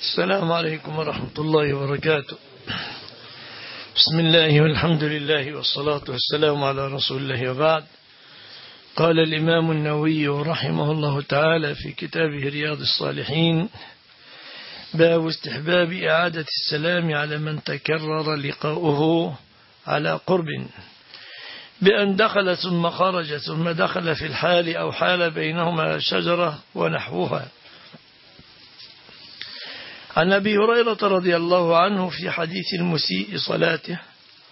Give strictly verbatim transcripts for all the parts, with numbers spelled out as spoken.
السلام عليكم ورحمة الله وبركاته. بسم الله والحمد لله والصلاة والسلام على رسول الله وبعد. قال الإمام النووي رحمه الله تعالى في كتابه رياض الصالحين: باب استحباب إعادة السلام على من تكرر لقاؤه على قرب، بأن دخل ثم خرج ثم دخل في الحال أو حال بينهما شجرة ونحوها. عن أبي هريرة رضي الله عنه في حديث المسيء صلاته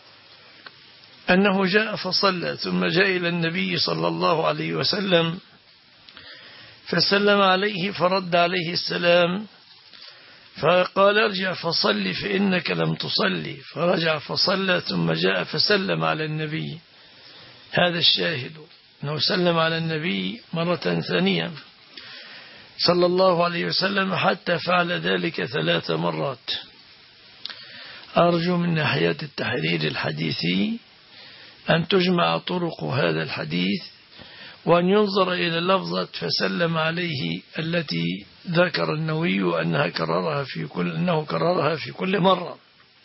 أنه جاء فصلى ثم جاء إلى النبي صلى الله عليه وسلم فسلم عليه فرد عليه السلام فقال: ارجع فصلي فإنك لم تصلي. فرجع فصلى ثم جاء فسلم على النبي. هذا الشاهد أنه سلم على النبي مرة ثانية صلى الله عليه وسلم حتى فعل ذلك ثلاث مرات. أرجو من ناحية التحرير الحديثي أن تجمع طرق هذا الحديث وأن ينظر إلى لفظة فسلم عليه التي ذكر النووي أنها كررها في كل أنه كررها في كل مرة.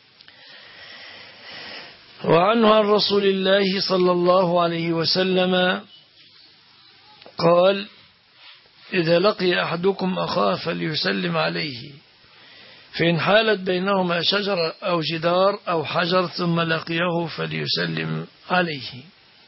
وعنه عن رسول الله صلى الله عليه وسلم قال: إذا لقي أحدكم أخاه فليسلم عليه، فإن حالت بينهما شجرة أو جدار أو حجر ثم لقيه فليسلم عليه.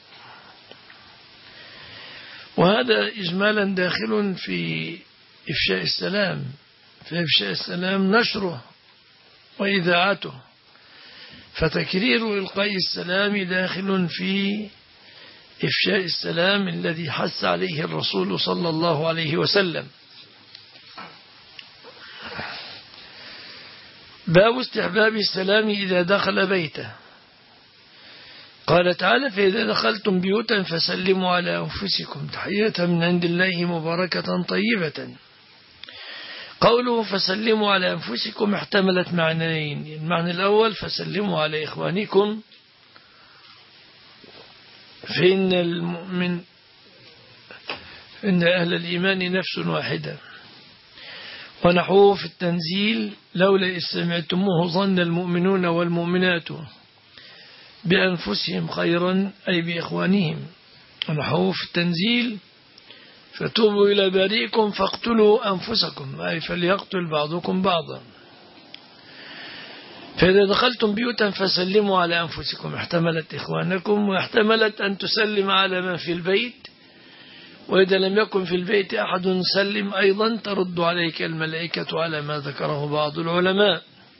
وهذا إجمالا داخل في إفشاء السلام، في إفشاء السلام نشره وإذاعته، فتكرير إلقاء السلام داخل في إفشاء السلام الذي حث عليه الرسول صلى الله عليه وسلم. باب استحباب السلام إذا دخل بيته. قال تعالى: فإذا دخلتم بيوتا فسلموا على أنفسكم تحية من عند الله مباركة طيبة. قوله فسلموا على أنفسكم احتملت معنيين: المعنى الأول فسلموا على إخوانكم، فإن المؤمن إن أهل الإيمان نفس واحدة. ونحوه في التنزيل: لولا إذ سمعتموه ظن المؤمنون والمؤمنات بأنفسهم خيرا، أي بإخوانهم. ونحوه في التنزيل: فتوبوا إلى بارئكم فاقتلوا أنفسكم، أي فليقتل بعضكم بعضا. فإذا دخلتم بيوتا فسلموا على أنفسكم احتملت إخوانكم، واحتملت أن تسلم على من في البيت، وإذا لم يكن في البيت أحد سلم أيضا ترد عليك الملائكة على ما ذكره بعض العلماء.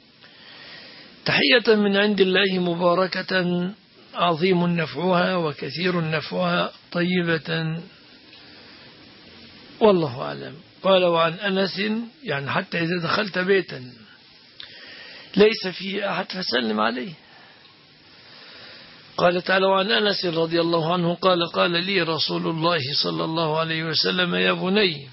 تحية من عند الله مباركة عظيم نفعها وكثير نفعها طيبة، والله أعلم. قال: وعن أنس، يعني حتى إذا دخلت بيتا ليس فيه أحد فسلم عليه. قال تعالى: وعن أنس رضي الله عنه قال: قال لي رسول الله صلى الله عليه وسلم: يا بني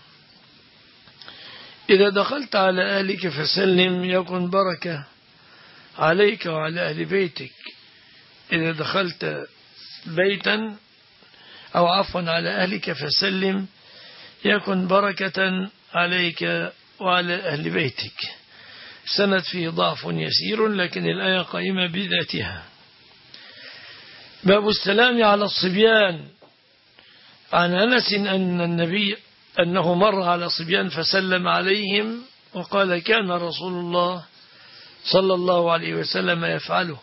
إذا دخلت على أهلك فسلم يكن بركة عليك وعلى أهل بيتك. إذا دخلت بيتا أو عفوا على أهلك فسلم يكن بركة عليك وعلى أهل بيتك. سند فيه ضعف يسير، لكن الآية قائمة بذاتها. باب السلام على الصبيان. عن أنس أن النبي أنه مر على صبيان فسلم عليهم وقال: كان رسول الله صلى الله عليه وسلم يفعله.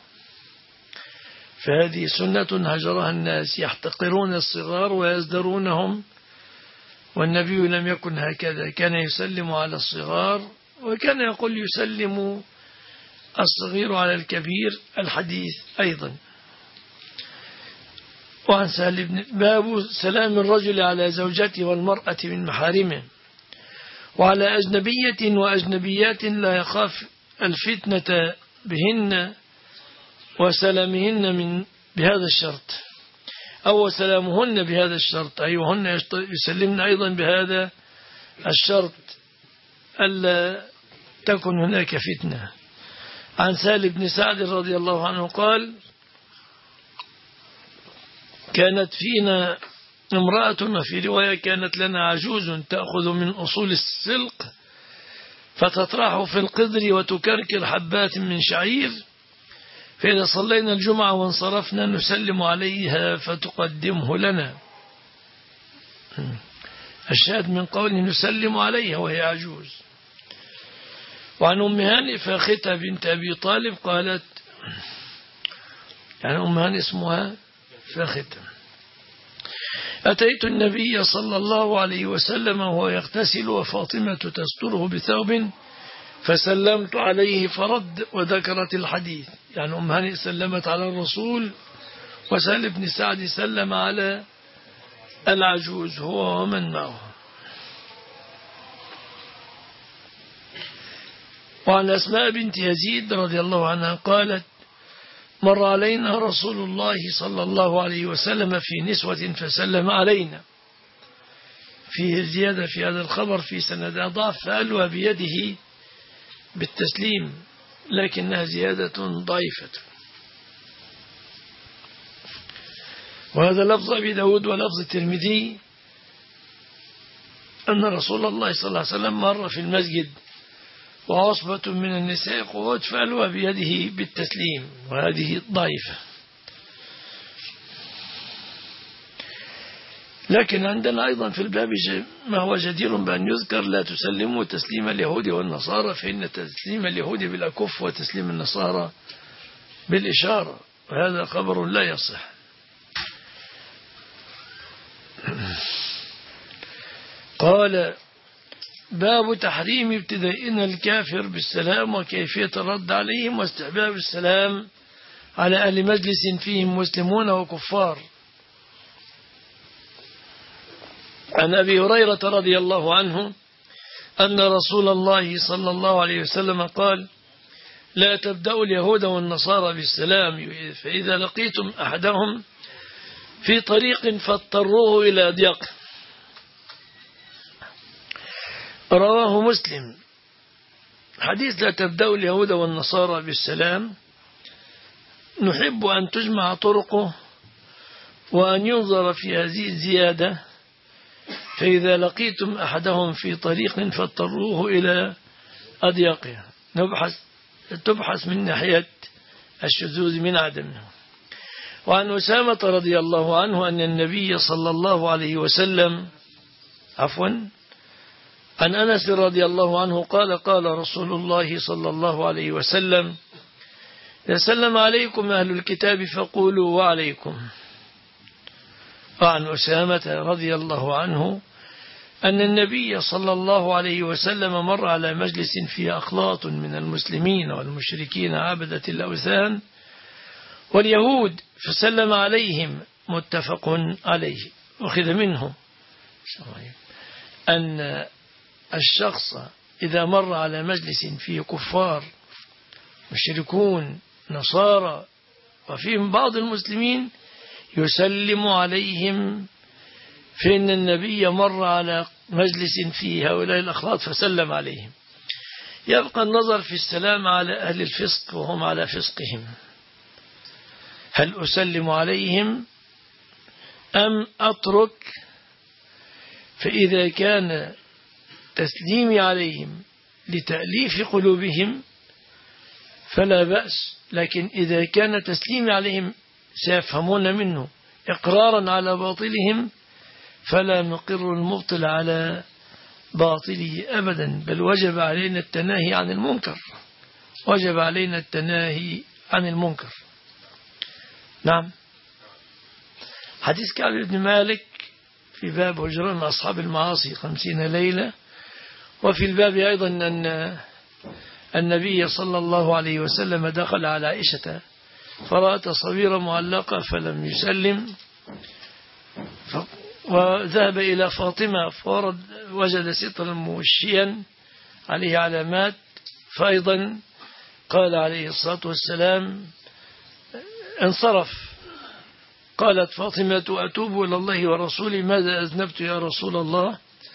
فهذه سنة هجرها الناس، يحتقرون الصغار ويزدرونهم، والنبي لم يكن هكذا، كان يسلم على الصغار وكان يقول يسلم الصغير على الكبير، الحديث أيضا. وعن سهل بن باب سلام الرجل على زوجته والمرأة من محارمه، وعلى أجنبية وأجنبيات لا يخاف الفتنة بهن وسلامهن من بهذا الشرط، أو سلامهن بهذا الشرط، أي وهن يسلمن أيضا بهذا الشرط ألا تكن هناك فتنة. عن سهل بن سعد رضي الله عنه قال: كانت فينا امرأة، وفي رواية كانت لنا عجوز تأخذ من أصول السلق فتطرحه في القدر وتكركر حبات من شعير، فإذا صلينا الجمعة وانصرفنا نسلم عليها فتقدمه لنا. الشاهد من قوله نسلم عليها وهي عجوز. وعن أم هانئ فاختة بنت أبي طالب قالت، يعني أم هانئ اسمها فاختة، أتيت النبي صلى الله عليه وسلم وهو يغتسل وفاطمة تستره بثوب فسلمت عليه فرد، وذكرت الحديث. يعني أم هانئ سلمت على الرسول، وسهل بن سعد سلم على العجوز هو ومن معه. وعن أسماء بنت يزيد رضي الله عنها قالت مر علينا رسول الله صلى الله عليه وسلم في نسوة فسلم علينا. فيه زيادة في هذا الخبر في سند ضعف، فألوى بيده بالتسليم، لكنها زيادة ضعيفة. وهذا لفظ أبي داود ولفظ الترمذي أن رسول الله صلى الله عليه وسلم مر في المسجد وعصبة من النساء قعود فألوى بيده بالتسليم، وهذه ضعيفة. لكن عندنا أيضا في الباب ما هو جدير بأن يذكر: لا تسلموا تسليم اليهود والنصارى، فإن تسليم اليهود بالأكف وتسليم النصارى بالإشارة، وهذا خبر لا يصح. قال: باب تحريم ابتدائنا الكافر بالسلام وكيفية الرد عليهم واستحباب السلام على أهل مجلس فيهم مسلمون وكفار. عن أبي هريرة رضي الله عنه أن رسول الله صلى الله عليه وسلم قال: لا تبدأوا اليهود والنصارى بالسلام، فإذا لقيتم أحدهم في طريق فاضطروه إلى ضيق. رواه مسلم. حديث لا تبدأوا اليهود والنصارى بالسلام نحب أن تجمع طرقه وأن ينظر في هذه الزيادة: فإذا لقيتم أحدهم في طريق فاضطروه إلى أضيقه، نبحث تبحث من ناحية الشذوذ من عدمه. وعن أسامة رضي الله عنه أن النبي صلى الله عليه وسلم عفوا عن أنس رضي الله عنه قال: قال رسول الله صلى الله عليه وسلم: إذا سلم عليكم أهل الكتاب فقولوا وعليكم. وعن أسامة رضي الله عنه أن النبي صلى الله عليه وسلم مر على مجلس فيه أخلاط من المسلمين والمشركين عبدة الأوثان واليهود فسلم عليهم، متفق عليه. أخذ منه أن الشخص إذا مر على مجلس فيه كفار مشركون نصارى وفيهم بعض المسلمين يسلم عليهم، فإن النبي مر على مجلس فيه هؤلاء الأخلاط فسلم عليهم. يبقى النظر في السلام على أهل الفسق وهم على فسقهم، هل أسلم عليهم أم أترك؟ فإذا كان تسليمي عليهم لتأليف قلوبهم فلا بأس، لكن إذا كان تسليمي عليهم سيفهمون منه إقرارا على باطلهم فلا نقر المبطل على باطله أبدا، بل وجب علينا التناهي عن المنكر، وجب علينا التناهي عن المنكر. نعم. حديث كعب بن مالك في باب هجران أصحاب المعاصي خمسين ليلة. وفي الباب أيضا أن النبي صلى الله عليه وسلم دخل على عائشة فرأى تصوير معلقة فلم يسلم، وذهب إلى فاطمة فورد وجد سترا موشيا عليه علامات، فأيضا قال عليه الصلاة والسلام انصرف. قالت فاطمة: أتوب إلى الله ورسوله، ماذا أذنبت يا رسول الله؟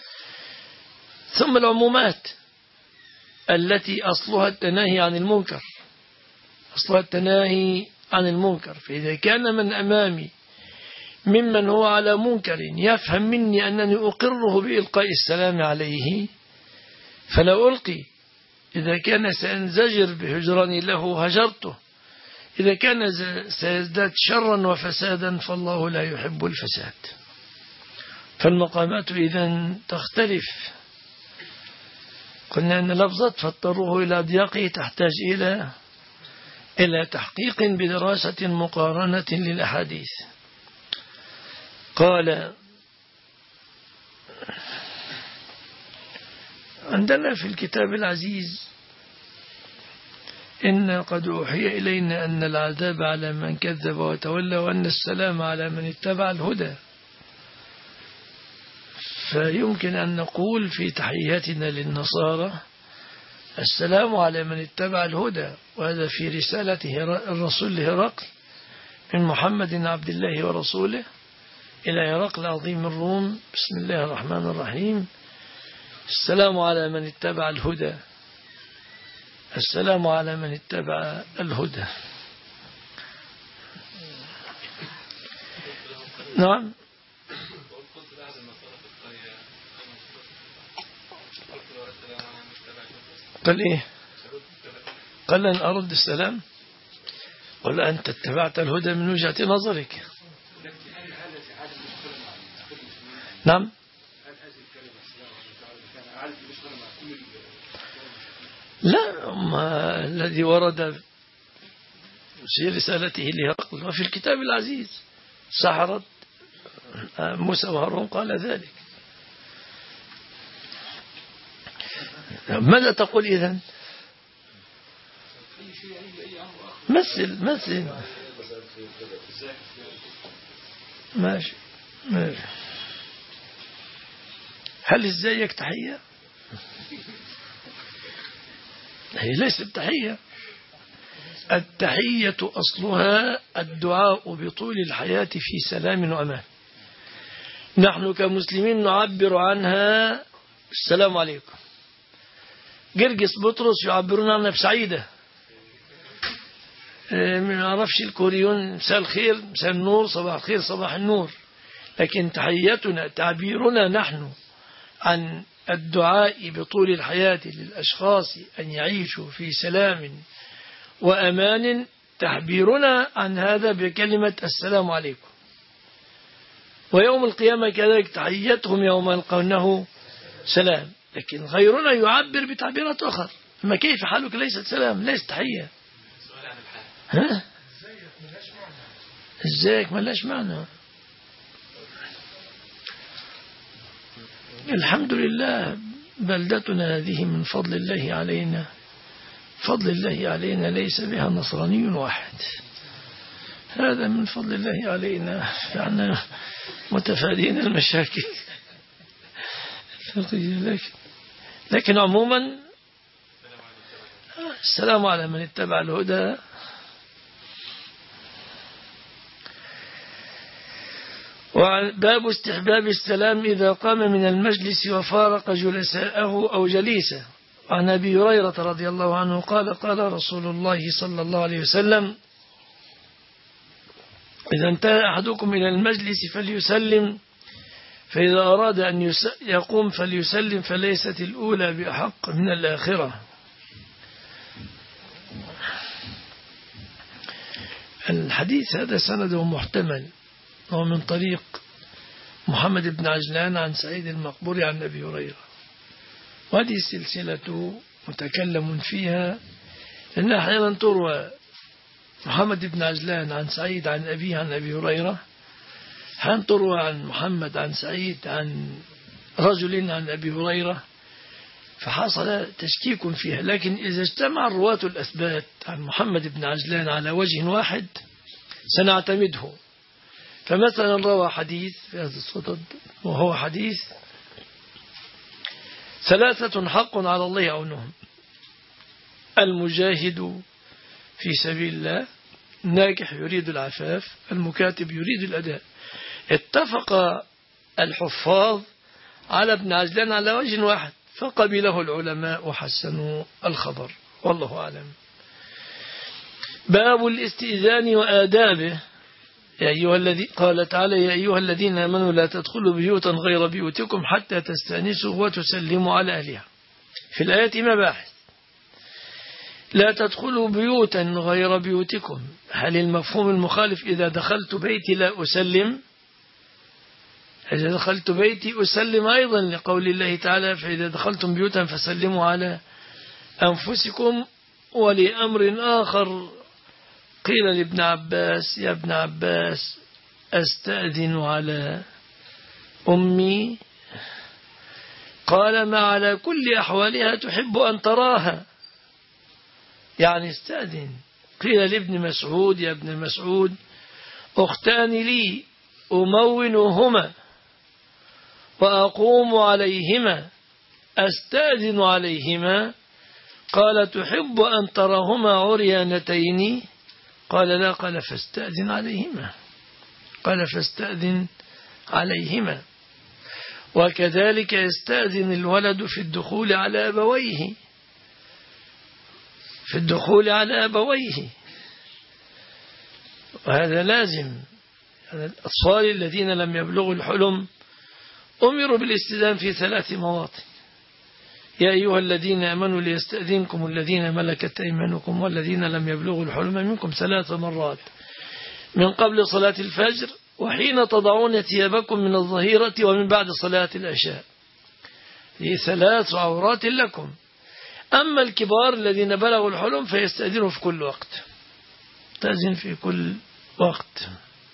ثم العمومات التي أصلها التناهي عن المنكر، أصلها التناهي عن المنكر. فإذا كان من أمامي ممن هو على منكر يفهم مني أنني أقره بإلقاء السلام عليه فلا ألقي، إذا كان سينزجر بهجراني له هجرته، إذا كان سيزداد شرا وفسادا فالله لا يحب الفساد. فالمقامات إذن تختلف. قلنا أن لفظة فاضطروه إلى ضياقه تحتاج إلى إلى تحقيق بدراسة مقارنة للأحاديث. قال عندنا في الكتاب العزيز إن قد أوحي إلينا أن العذاب على من كذب وتولى وأن السلام على من اتبع الهدى. فيمكن أن نقول في تحياتنا للنصارى السلام على من اتبع الهدى، وهذا في رسالة الرسول هرقل من محمد عبد الله ورسوله إلى هرقل عظيم الروم. بسم الله الرحمن الرحيم. السلام على من اتبع الهدى، السلام على من اتبع الهدى. نعم. قال إيه؟ قال أن أرد السلام ولا أنت اتبعت الهدى من وجهة نظرك؟ نعم. لا، ما الذي ورد في رسالته لهرقل وفي الكتاب العزيز سحرت موسى وهارون قال ذلك. ماذا تقول إذن؟ مثل مثل ماشي ماشي. هل ازيك تحية؟ هي ليست تحية. التحية أصلها الدعاء بطول الحياة في سلام وأمان. نحن كمسلمين نعبر عنها السلام عليكم. جرجس بطرس يعبرون عنها بسعيدة. ما نعرفش الكوريون مساء الخير مساء النور صباح الخير صباح النور. لكن تحياتنا تعبيرنا نحن عن الدعاء بطول الحياة للأشخاص أن يعيشوا في سلام وأمان، تعبيرنا عن هذا بكلمة السلام عليكم. ويوم القيامة كذلك تحيتهم يوم يلقونه سلام. لكن غيرنا يعبر بتعبيرات أخرى. ما كيف حالك ليست سلام، ليست تحية. ها؟ ازيك ملاش معنى. الحمد لله بلدتنا هذه من فضل الله علينا، فضل الله علينا ليس بها نصراني واحد. هذا من فضل الله علينا، فعنا متفادين المشاكل. لكن, لكن عموما السلام على من اتبع الهدى. وباب استحباب السلام إذا قام من المجلس وفارق جلساءه أو جليسه. عن أبي هريرة رضي الله عنه قال قال رسول الله صلى الله عليه وسلم: إذا انتهى أحدكم إلى المجلس فليسلم، فإذا أراد أن يقوم فليسلم، فليست الأولى بأحق من الآخرة. الحديث هذا سنده محتمل، وهو من طريق محمد بن عجلان عن سعيد المقبوري عن أبي هريرة. وهذه السلسلة متكلم فيها، لأن أحيانا تروى محمد بن عجلان عن سعيد عن أبيه عن أبي هريرة، أحيانا تروى عن محمد عن سعيد عن رجل عن أبي هريرة، فحصل تشكيك فيها. لكن إذا اجتمع الرواة الأثبات عن محمد بن عجلان على وجه واحد سنعتمده. فمثلا روى حديث في هذا الصدد، وهو حديث: ثلاثة حق على الله عونهم: المجاهد في سبيل الله، الناكح يريد العفاف، المكاتب يريد الأداء. اتفق الحفاظ على ابن عجلان على وجه واحد، فقبله العلماء وحسنوا الخبر، والله أعلم. باب الاستئذان وآدابه. يا أيها الذي قال تعالى: يا أيها الذين آمنوا لا تدخلوا بيوتا غير بيوتكم حتى تستأنسوا وتسلموا على أهلها. في الآية مباحث. لا تدخلوا بيوتا غير بيوتكم. هل المفهوم المخالف إذا دخلت بيتي لا أسلم؟ إذا دخلت بيتي أسلم أيضا، لقول الله تعالى فإذا دخلتم بيوتا فسلموا على أنفسكم. ولأمر آخر قيل لابن عباس يا ابن عباس أستأذن على أمي؟ قال ما على كل أحوالها تحب أن تراها، يعني استأذن. قيل لابن مسعود يا ابن مسعود أختان لي أمونهما وأقوم عليهما أستأذن عليهما؟ قال تحب أن تراهما عريانتين؟ قال لا. قال فاستأذن عليهما. قال فاستأذن عليهما. وكذلك يستأذن الولد في الدخول على أبويه، في الدخول على أبويه، وهذا لازم. الأطفال الذين لم يبلغوا الحلم أمروا بالاستئذان في ثلاث مواطن: يا أيها الذين آمنوا ليستأذنكم الذين ملكت أيمانكم والذين لم يبلغوا الحلم منكم ثلاث مرات من قبل صلاة الفجر وحين تضعون ثيابكم من الظهيرة ومن بعد صلاة العشاء. هذه ثلاث عورات لكم. أما الكبار الذين بلغوا الحلم فيستأذنوا في كل وقت، تأذن في كل وقت.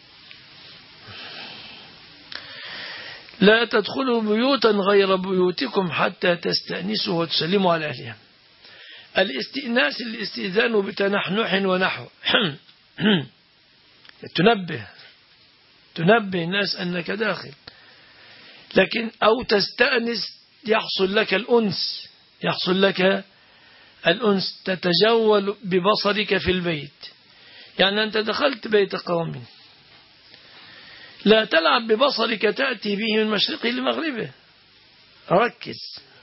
لا تدخلوا بيوتا غير بيوتكم حتى تستأنسوا وتسلموا على أهلها. الاستئناس الاستئذان بتنحنح ونحو تنبه تنبه الناس أنك داخل، لكن أو تستأنس يحصل لك الأنس، يحصل لك الأنس تتجول ببصرك في البيت. يعني أنت دخلت بيت قوم لا تلعب ببصرك تأتي به من مشرقه لمغربه، ركز.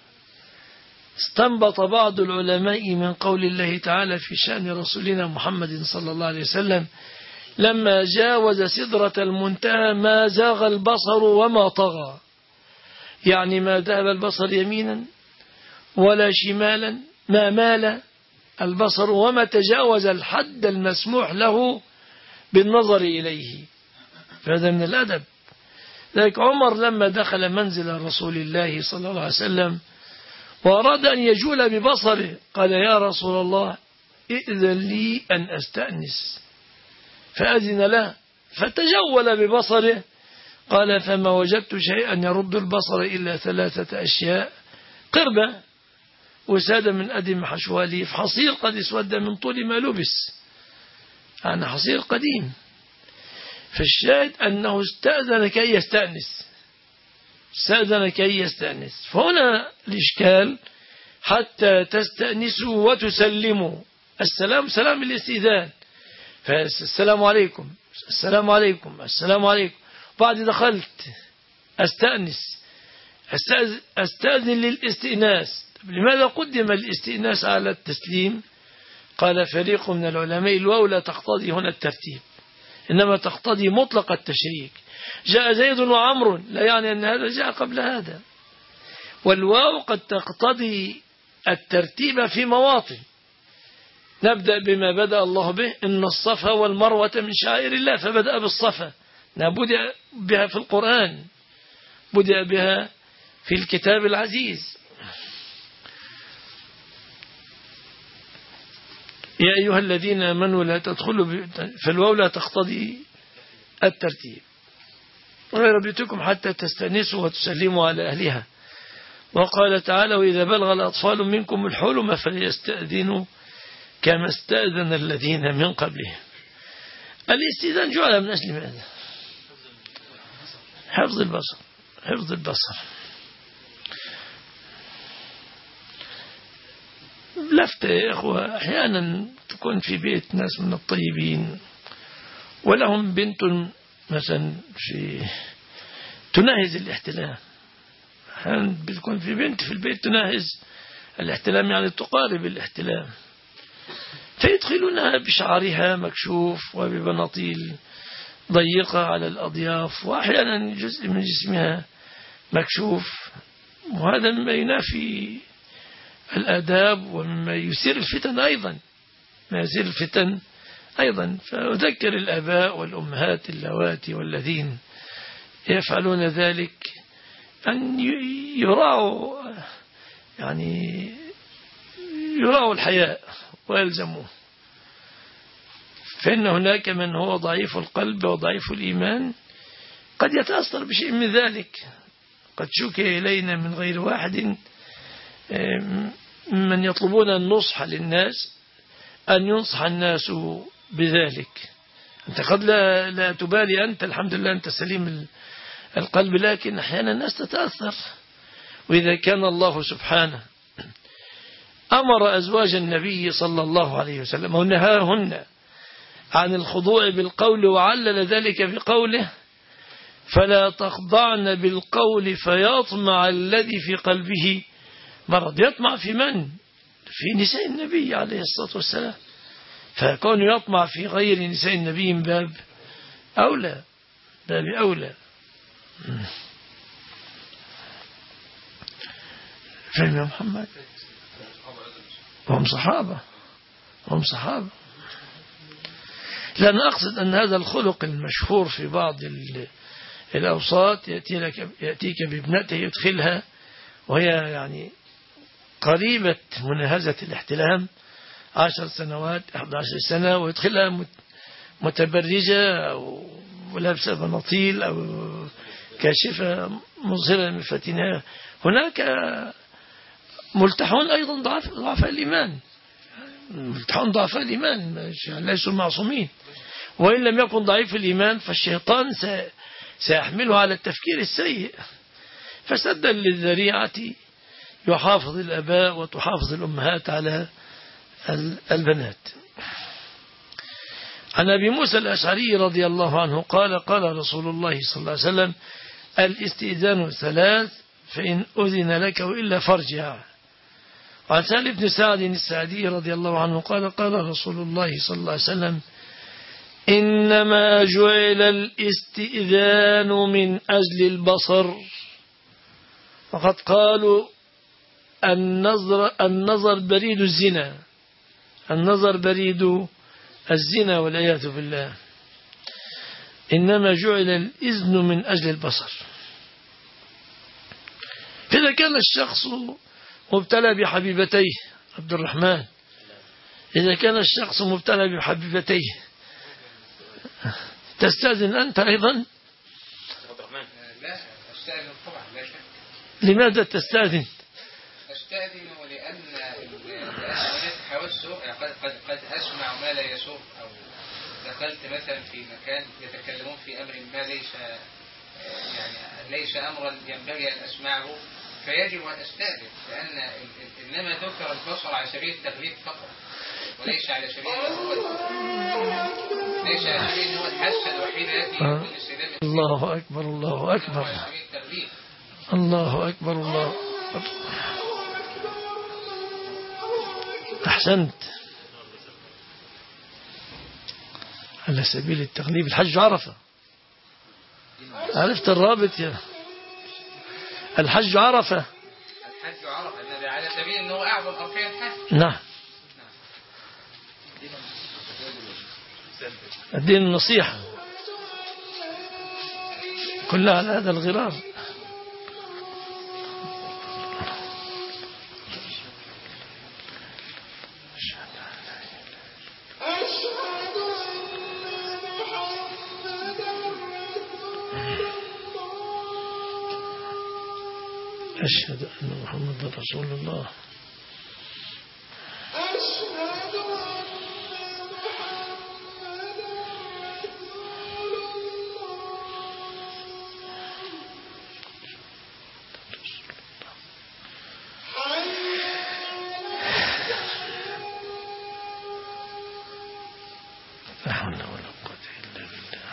استنبط بعض العلماء من قول الله تعالى في شأن رسولنا محمد صلى الله عليه وسلم لما جاوز سدرة المنتهى ما زاغ البصر وما طغى، يعني ما ذهب البصر يمينا ولا شمالا، ما مال البصر وما تجاوز الحد المسموح له بالنظر إليه. فهذا من الأدب. ذلك عمر لما دخل منزل رسول الله صلى الله عليه وسلم وأراد أن يجول ببصره قال يا رسول الله ائذن لي أن أستأنس، فأذن له فتجول ببصره. قال فما وجدت شيئا يرد البصر إلا ثلاثة أشياء: قربة وسادة من أدم حشواليف، حصير قد اسود من طول ما لبس، يعني حصير قديم. فالشاهد أنه استأذن كي يستأنس، استأذن كي يستأنس. فهنا الإشكال حتى تستأنسوا وتسلموا. السلام سلام الاستئذان، فالسلام عليكم السلام عليكم السلام عليكم. بعد دخلت أستأنس أستأذن للاستئناس. لماذا قدم الاستئناس على التسليم؟ قال فريق من العلماء الواو لا تقتضي هنا الترتيب، إنما تقتضي مطلق التشريك. جاء زيد وعمر لا يعني أن هذا جاء قبل هذا، والواو قد تقتضي الترتيب في مواطن. نبدأ بما بدأ الله به: إن الصفا والمروة من شعائر الله، فبدأ بالصفا، بدأ بها في القرآن، بدأ بها في الكتاب العزيز. يا أيها الذين آمنوا لا تدخلوا، فالواو لا تقتضي الترتيب. غير بيوتكم حتى تستأنسوا وتسلموا على أهلها. وقال تعالى: وإذا بلغ الأطفال منكم الحلم فليستأذنوا كما استأذن الذين من قبلهم. الاستئذان جعل من أجل ماذا؟ حفظ البصر، حفظ البصر. لفتة يا إخوة، أحيانا تكون في بيت ناس من الطيبين ولهم بنت مثلا في تناهز الاحتلام، أحيانا بتكون في بنت في البيت تناهز الاحتلام، يعني تقارب الاحتلام، فيدخلونها بشعرها مكشوف وببناطيل ضيقة على الأضياف، وأحيانا جزء من جسمها مكشوف، وهذا مما ينافي الآداب ومما يثير الفتن أيضا. من هذه الفتن أيضا. فأذكر الآباء والأمهات اللواتي والذين يفعلون ذلك أن يراعوا يعني يراعوا الحياء ويلزموه، فإن هناك من هو ضعيف القلب وضعيف الإيمان قد يتأثر بشيء من ذلك. قد شكي إلينا من غير واحد من يطلبون النصح للناس أن ينصح الناس بذلك. أنت قد لا, لا تبالي، أنت الحمد لله أنت سليم القلب، لكن أحيانا الناس تتأثر. وإذا كان الله سبحانه أمر أزواج النبي صلى الله عليه وسلم ونهاهن عن الخضوع بالقول وعلل ذلك بقوله فلا تخضعن بالقول فيطمع الذي في قلبه مرض. يطمع في من؟ في نساء النبي عليه الصلاة والسلام. فكون يطمع في غير نساء النبي من باب أولى باب أولى. فهم يا محمد؟ هم صحابة هم صحابة لأن أقصد أن هذا الخلق المشهور في بعض الأوساط يأتي لك يأتيك بابنته يدخلها وهي يعني قريبة مناهزة الاحتلام عشر سنوات أحد عشر سنة، ويدخلها متبرجة ولابسة بناطيل أو كاشفة مظهرة من فتنها. هناك ملتحون أيضا ضعف ضعفاء الإيمان، ملتحون ضعفاء الإيمان ليسوا معصومين، وإن لم يكن ضعيف الإيمان فالشيطان سيحمله على التفكير السيء. فسدا للذريعة يحافظ الأباء وتحافظ الأمهات على البنات. عن أبي موسى الأشعري رضي الله عنه قال قال رسول الله صلى الله عليه وسلم الاستئذان ثلاث فإن أذن لك وإلا فارجع. وعن سهل بن سعد السعدي رضي الله عنه قال قال رسول الله صلى الله عليه وسلم إنما جعل الاستئذان من أجل البصر، وقد قالوا النظر, النظر بريد الزنا، النظر بريد الزنا والعياذ بالله. إنما جعل الإذن من أجل البصر. فإذا كان الشخص مبتلى بحبيبتيه عبد الرحمن، إذا كان الشخص مبتلى بحبيبتيه تستأذن أنت أيضا؟ لا أستأذن طبعا لا شك. لماذا تستأذن؟ أستأذن لأن هناك حوسه قد, قد, قد أسمع ما لا يسوق، أو دخلت مثلا في مكان يتكلمون في أمر ما ليس يعني ليس أمرا ينبغي أن أسمعه، فيجب أن أستأذن، لأن إنما ذكر البصر على سبيل التغليب فقط، وليس على سبيل ليس على سبيل هو الحاسة الوحيدة التي يكون استخدام. الله أكبر الله أكبر الله أكبر الله أكبر. أحسنت. على سبيل التغليب الحج عرفة. عرفت الرابط يا الحج عرفة. الحج عرفة النبي على سبيل أنه أعظم أركان الحج. نعم. الدين النصيحة كلها على هذا الغرار. أشهد أن محمد رسول الله. لا حول ولا قوة إلا بالله.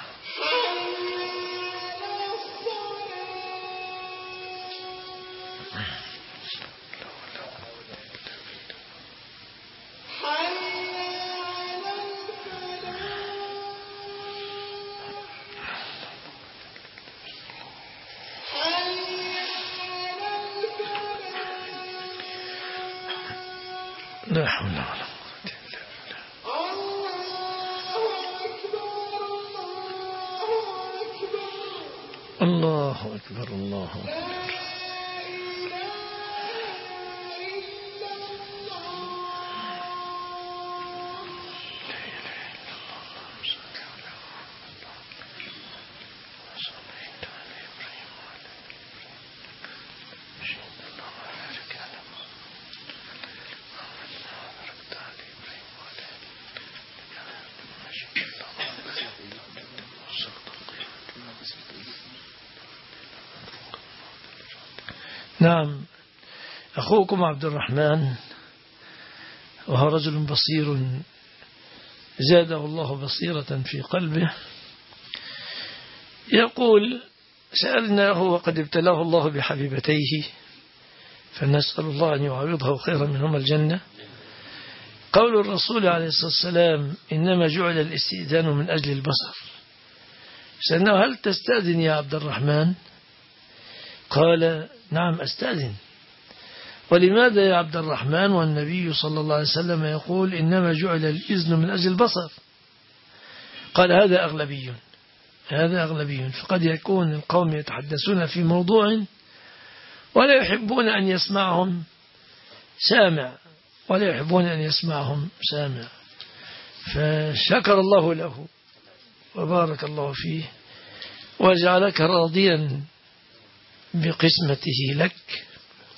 لا حول ولا قوة إلا بالله. الله أكبر الله أكبر. نعم، أخوكم عبد الرحمن وهو رجل بصير زاده الله بصيرة في قلبه، يقول: سألناه وقد ابتلاه الله بحبيبتيه، فنسأل الله أن يعوضه خيرا منهما الجنة. قول الرسول عليه الصلاة والسلام: إنما جعل الاستئذان من أجل البصر. سألناه: هل تستأذن يا عبد الرحمن؟ قال: نعم أستأذن. ولماذا يا عبد الرحمن والنبي صلى الله عليه وسلم يقول إنما جعل الإذن من أجل البصر؟ قال: هذا أغلبي هذا أغلبي فقد يكون القوم يتحدثون في موضوع ولا يحبون أن يسمعهم سامع ولا يحبون أن يسمعهم سامع فشكر الله له وبارك الله فيه وجعلك راضيا بقسمته لك،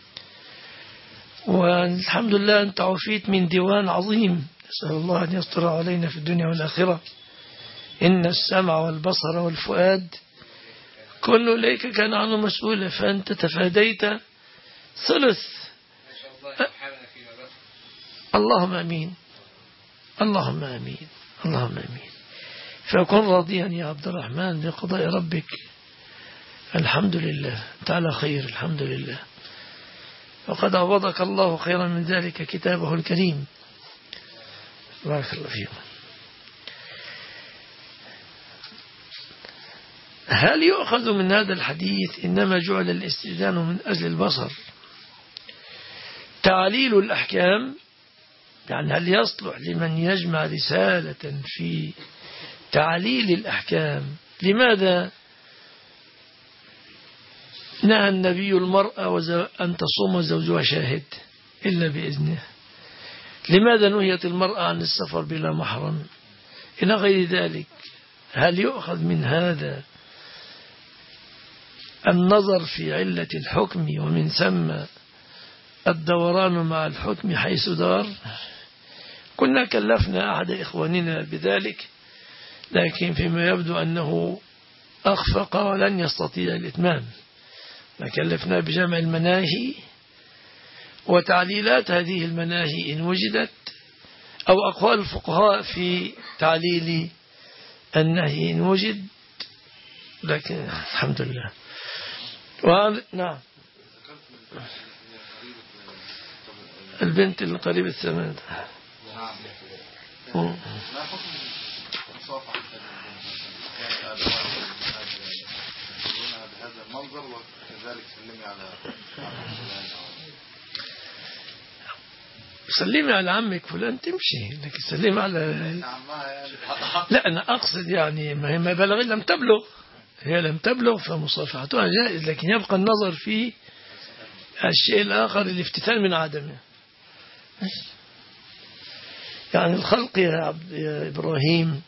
والحمد لله أنت عفيت من ديوان عظيم، نسأل الله أن يستر علينا في الدنيا والآخرة. إن السمع والبصر والفؤاد كل إليك كان عنه مسؤولا، فأنت تفاديت ثلث. اللهم أمين اللهم أمين اللهم أمين. فكن راضيا يا عبد الرحمن بقضاء ربك. الحمد لله تعالى خير، الحمد لله. وقد عوضك الله خيرا من ذلك كتابه الكريم. بارك الله فيكم. هل يؤخذ من هذا الحديث إنما جعل الاستئذان من أجل البصر تعليل الأحكام؟ يعني هل يصلح لمن يجمع رسالة في تعليل الأحكام؟ لماذا نهى النبي المرأة أن تصوم زوجها شاهد إلا بإذنه؟ لماذا نهيت المرأة عن السفر بلا محرم إلى غير ذلك؟ هل يؤخذ من هذا النظر في علة الحكم ومن ثم الدوران مع الحكم حيث دار؟ كنا كلفنا أحد إخواننا بذلك، لكن فيما يبدو أنه أخفق ولن يستطيع الإتمام. كلفنا بجمع المناهي وتعليلات هذه المناهي إن وجدت، أو أقوال الفقهاء في تعليل النهي إن وجد، لكن الحمد لله. وهذا نعم البنت القريبة الثمان. ما حكم مصافحة بهذا المنظر وكذلك سلمي على سلمي على عمك فلان تمشي، لكن سلمي على لا أنا أقصد يعني ما هي ما بلغ لم تبلغ، هي لم تبلغ فمصافحتها جائز، لكن يبقى النظر في الشيء الآخر الافتتان من عدمه. يعني الخلق يا, عبد يا إبراهيم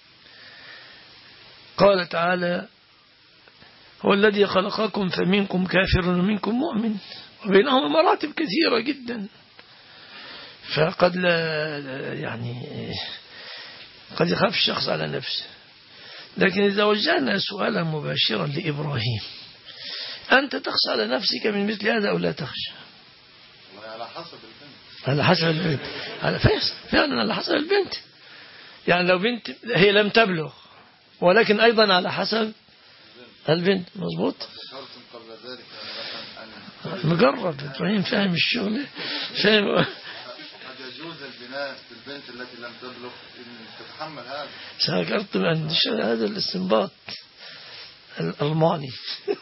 قال تعالى: هو الذي خلقكم فمنكم كافر ومنكم مؤمن، وبينهما مراتب كثيرة جدا، فقد لا يعني قد يخاف الشخص على نفسه. لكن إذا وجهنا سؤالا مباشرا لإبراهيم: أنت تخشى على نفسك من مثل هذا أو لا تخشى؟ على حسب البنت على حسب البنت على فيصل فعلا على حسب البنت. يعني لو بنت هي لم تبلغ، ولكن أيضا على حسب البنت. مظبوط. مجرد إبراهيم فاهم الشغل، فاهم. قد يجوز البناء بالبنت التي لم تبلغ ان تتحمل هذا. سأذكرت أن هذا الاستنباط الألماني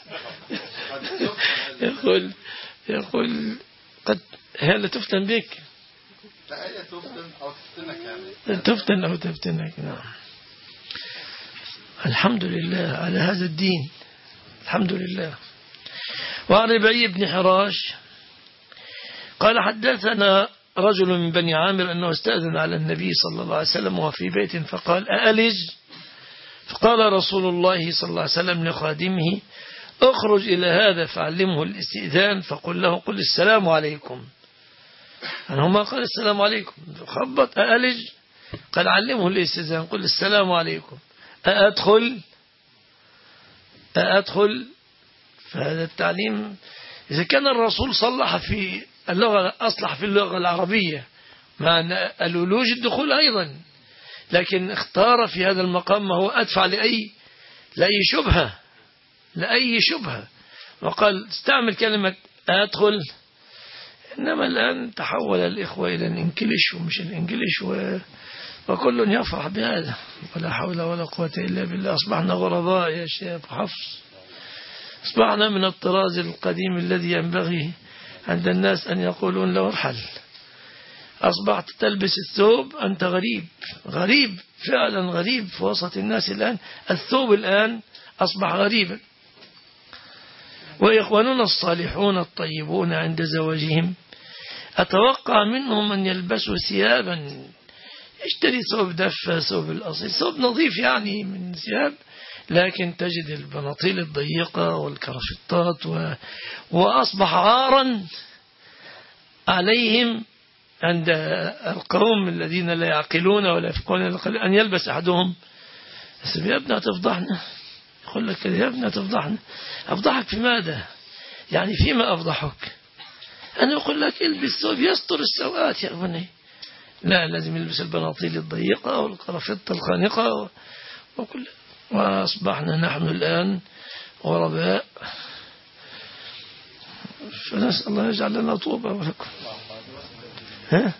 يقول يقول قد هي لا تفتن بك، لا هي تفتن أو تفتنك يعني. تفتن أو تفتنك. نعم. الحمد لله على هذا الدين، الحمد لله. وعن ربيع بن حراش قال حدثنا رجل من بني عامر أنه استأذن على النبي صلى الله عليه وسلم وهو في بيت فقال أألج؟ فقال رسول الله صلى الله عليه وسلم لخادمه اخرج إلى هذا فعلمه الاستئذان فقل له قل السلام عليكم. يعني هما قال السلام عليكم، خبط أألج؟ قال علمه الاستئذان قل السلام عليكم. أأدخل؟ أأدخل؟ فهذا التعليم إذا كان الرسول صلح في اللغة أصلح في اللغة العربية مع أن الولوج الدخول أيضا، لكن اختار في هذا المقام ما هو أدفع لأي لأي شبهة لأي شبهة وقال استعمل كلمة أدخل. إنما الآن تحول الإخوة إلى الإنجليش ومش الإنجليش و... وكل يفرح بهذا، ولا حول ولا قوة إلا بالله. أصبحنا غرباء يا شيخ حفص، أصبحنا من الطراز القديم الذي ينبغي عند الناس أن يقولون له ارحل. أصبحت تلبس الثوب أنت غريب، غريب فعلا غريب في وسط الناس الآن. الثوب الآن أصبح غريبا. وإخواننا الصالحون الطيبون عند زواجهم أتوقع منهم أن يلبسوا ثيابا، يشتري ثوب دفة ثوب الأصيل ثوب نظيف يعني من ثياب، لكن تجد البناطيل الضيقة والكرافتات و... وأصبح عارا عليهم عند القوم الذين لا يعقلون ولا يفقهون أن يلبس أحدهم. بس يا ابني هتفضحنا، يقول لك يا ابني هتفضحنا. أفضحك في ماذا؟ يعني فيما أفضحك؟ أنا أقول لك البس ثوب يستر السوءات يا ابني. لا، لازم يلبس البناطيل الضيقة والكرافتة الخانقة وكل. وأصبحنا نحن الآن غرباء، فنسأل الله يجعل لنا طوبة ولكم. ها؟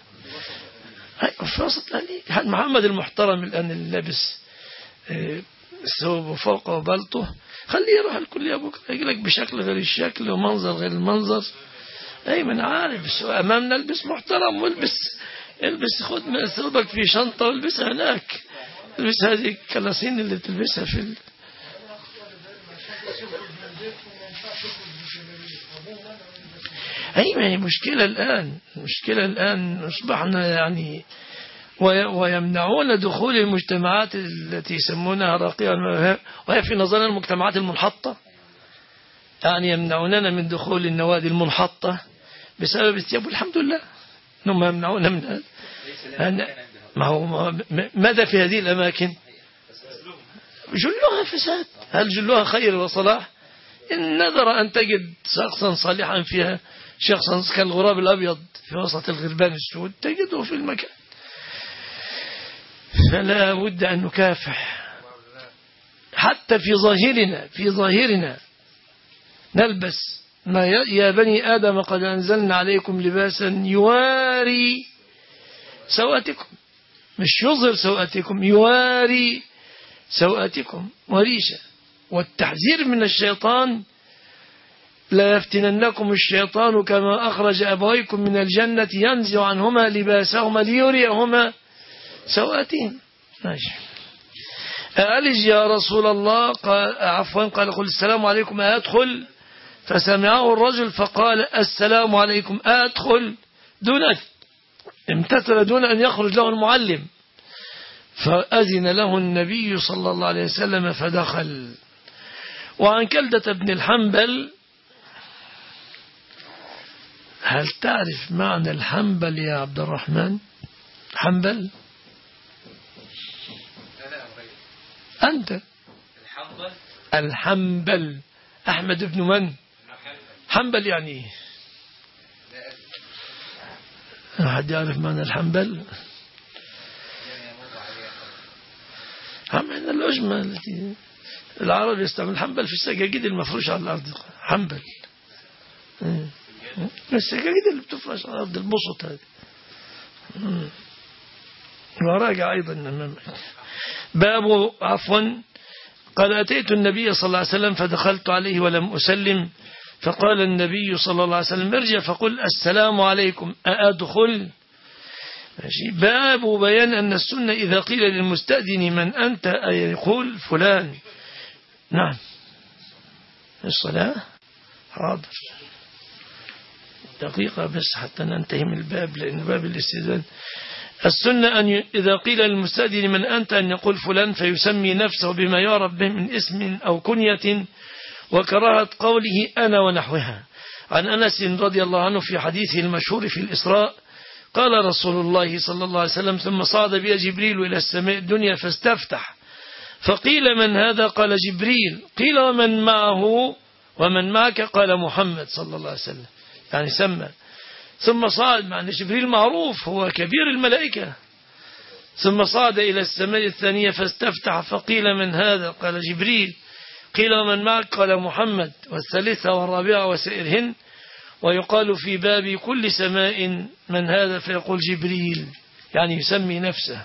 فاصل عليك محمد المحترم الآن اللي لابس الثوب وفوقه بلطه، خليه يروح الكلية بكرة يجي لك بشكل غير الشكل ومنظر غير المنظر. أي من عارف أمامنا البس محترم والبس البس خد من ثوبك في شنطة والبسها هناك، البس هذه الكلاسين اللي تلبسها في ال... أي ما هي مشكلة الآن، مشكلة الآن أصبحنا يعني ويمنعون دخول المجتمعات التي يسمونها راقية، وهي في نظرنا المجتمعات المنحطة، يعني يمنعوننا من دخول النوادي المنحطة بسبب الثياب. والحمد لله انهم يمنعون من هذا. ما هو ماذا في هذه الأماكن؟ جلها فساد. هل جلها خير وصلاح؟ إن نذر أن تجد شخصا صالحا فيها، شخصا كالغراب الأبيض في وسط الغربان السود تجده في المكان. فلا بد أن نكافح حتى في ظاهرنا في ظاهرنا نلبس ما يا بني آدم قد أنزلنا عليكم لباسا يواري سوءاتكم، مش يظهر سوءاتكم، يواري سوءاتكم وريشة. والتحذير من الشيطان لا يفتننكم الشيطان كما أخرج أبويكم من الجنة ينزع عنهما لباسهما ليريهما سوءاتهم. ماشي. ألج يا رسول الله؟ قال عفوا قال قل السلام عليكم أدخل؟ فسمعه الرجل فقال السلام عليكم أدخل دون امتثل دون أن يخرج له المعلم، فأذن له النبي صلى الله عليه وسلم فدخل. وعن كلدة بن الحنبل، هل تعرف معنى الحنبل يا عبد الرحمن؟ حنبل أنت الحنبل الحنبل أحمد بن من؟ حنبل يعني أحد يعرف معنى الحنبل؟ هم من العجمة التي العرب يستعمل الحنبل في السجاجيد المفروشة على الأرض. حنبل السجاجيد اللي بتفرش على الأرض البسط هذه. وراجع أيضا أمامك. باب عفوا قال أتيت النبي صلى الله عليه وسلم فدخلت عليه ولم أسلم، فقال النبي صلى الله عليه وسلم ارجع فقل السلام عليكم أأدخل؟ باب بيان أن السنة إذا قيل للمستأذن من أنت يقول فلان. نعم الصلاة حاضر دقيقة بس حتى ننتهي من الباب، لأن باب الاستئذان السنة أن ي... إذا قيل للمستأذن من أنت أن يقول فلان فيسمي نفسه بما يعرف به من اسم أو كنية، وكراهة قوله أنا ونحوها. عن أنس رضي الله عنه في حديثه المشهور في الإسراء قال رسول الله صلى الله عليه وسلم ثم صعد بي جبريل إلى السماء الدنيا فاستفتح فقيل من هذا؟ قال جبريل. قيل ومن معه ومن معك؟ قال محمد صلى الله عليه وسلم، يعني سمى. ثم صعد، مع أن جبريل معروف هو كبير الملائكة. ثم صعد إلى السماء الثانية فاستفتح فقيل من هذا؟ قال جبريل. قيل ومن معك؟ قال محمد. والثالثة والرابعة وسائرهن. ويقال في باب كل سماء من هذا؟ فيقول جبريل، يعني يسمي نفسه.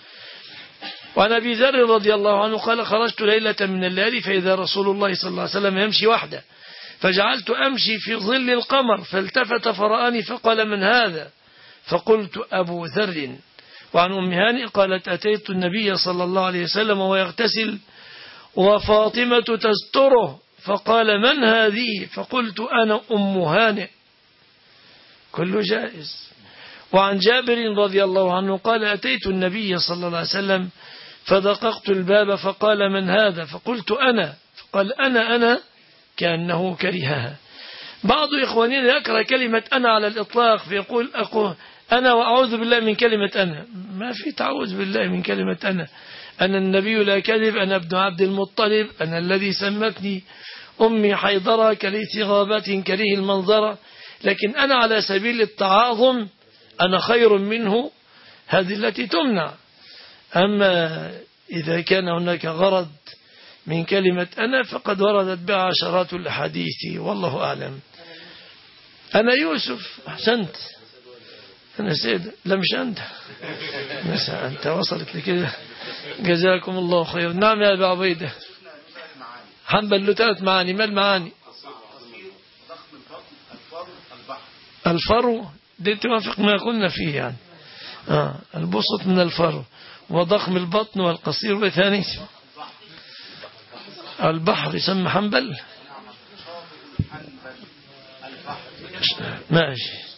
وعن أبي ذر رضي الله عنه قال خرجت ليلة من الليالي فإذا رسول الله صلى الله عليه وسلم يمشي وحده فجعلت أمشي في ظل القمر فالتفت فرآني فقال من هذا؟ فقلت أبو ذر. وعن أم هانئ قالت أتيت النبي صلى الله عليه وسلم وهو يغتسل وفاطمة تستره فقال من هذه؟ فقلت أنا أم هانئ. كله جائز. وعن جابر رضي الله عنه قال أتيت النبي صلى الله عليه وسلم فدققت الباب فقال من هذا؟ فقلت أنا. فقال أنا أنا كأنه كرهها. بعض إخواننا يكره كلمة أنا على الإطلاق فيقول أقول أنا وأعوذ بالله من كلمة أنا. ما في تعوذ بالله من كلمة أنا. أنا النبي لا كذب، أنا ابن عبد المطلب، أنا الذي سمتني أمي حيضرة كليث غابات كريه المنظرة. لكن أنا على سبيل التعاظم أنا خير منه، هذه التي تمنع. أما إذا كان هناك غرض من كلمة أنا فقد وردت بها عشرات الأحاديث والله أعلم. أنا يوسف، أحسنت. أنا سيد، لا مش أنت، أنت وصلت لكده، جزاكم الله خير. نعم يا أبا عبيدة. حنبل له ثلاث معاني. ما المعاني؟ الفرو دي توافق ما قلنا فيه يعني. آه البسط من الفرو، وضخم البطن والقصير وثاني البحر يسمى حنبل. ماشي.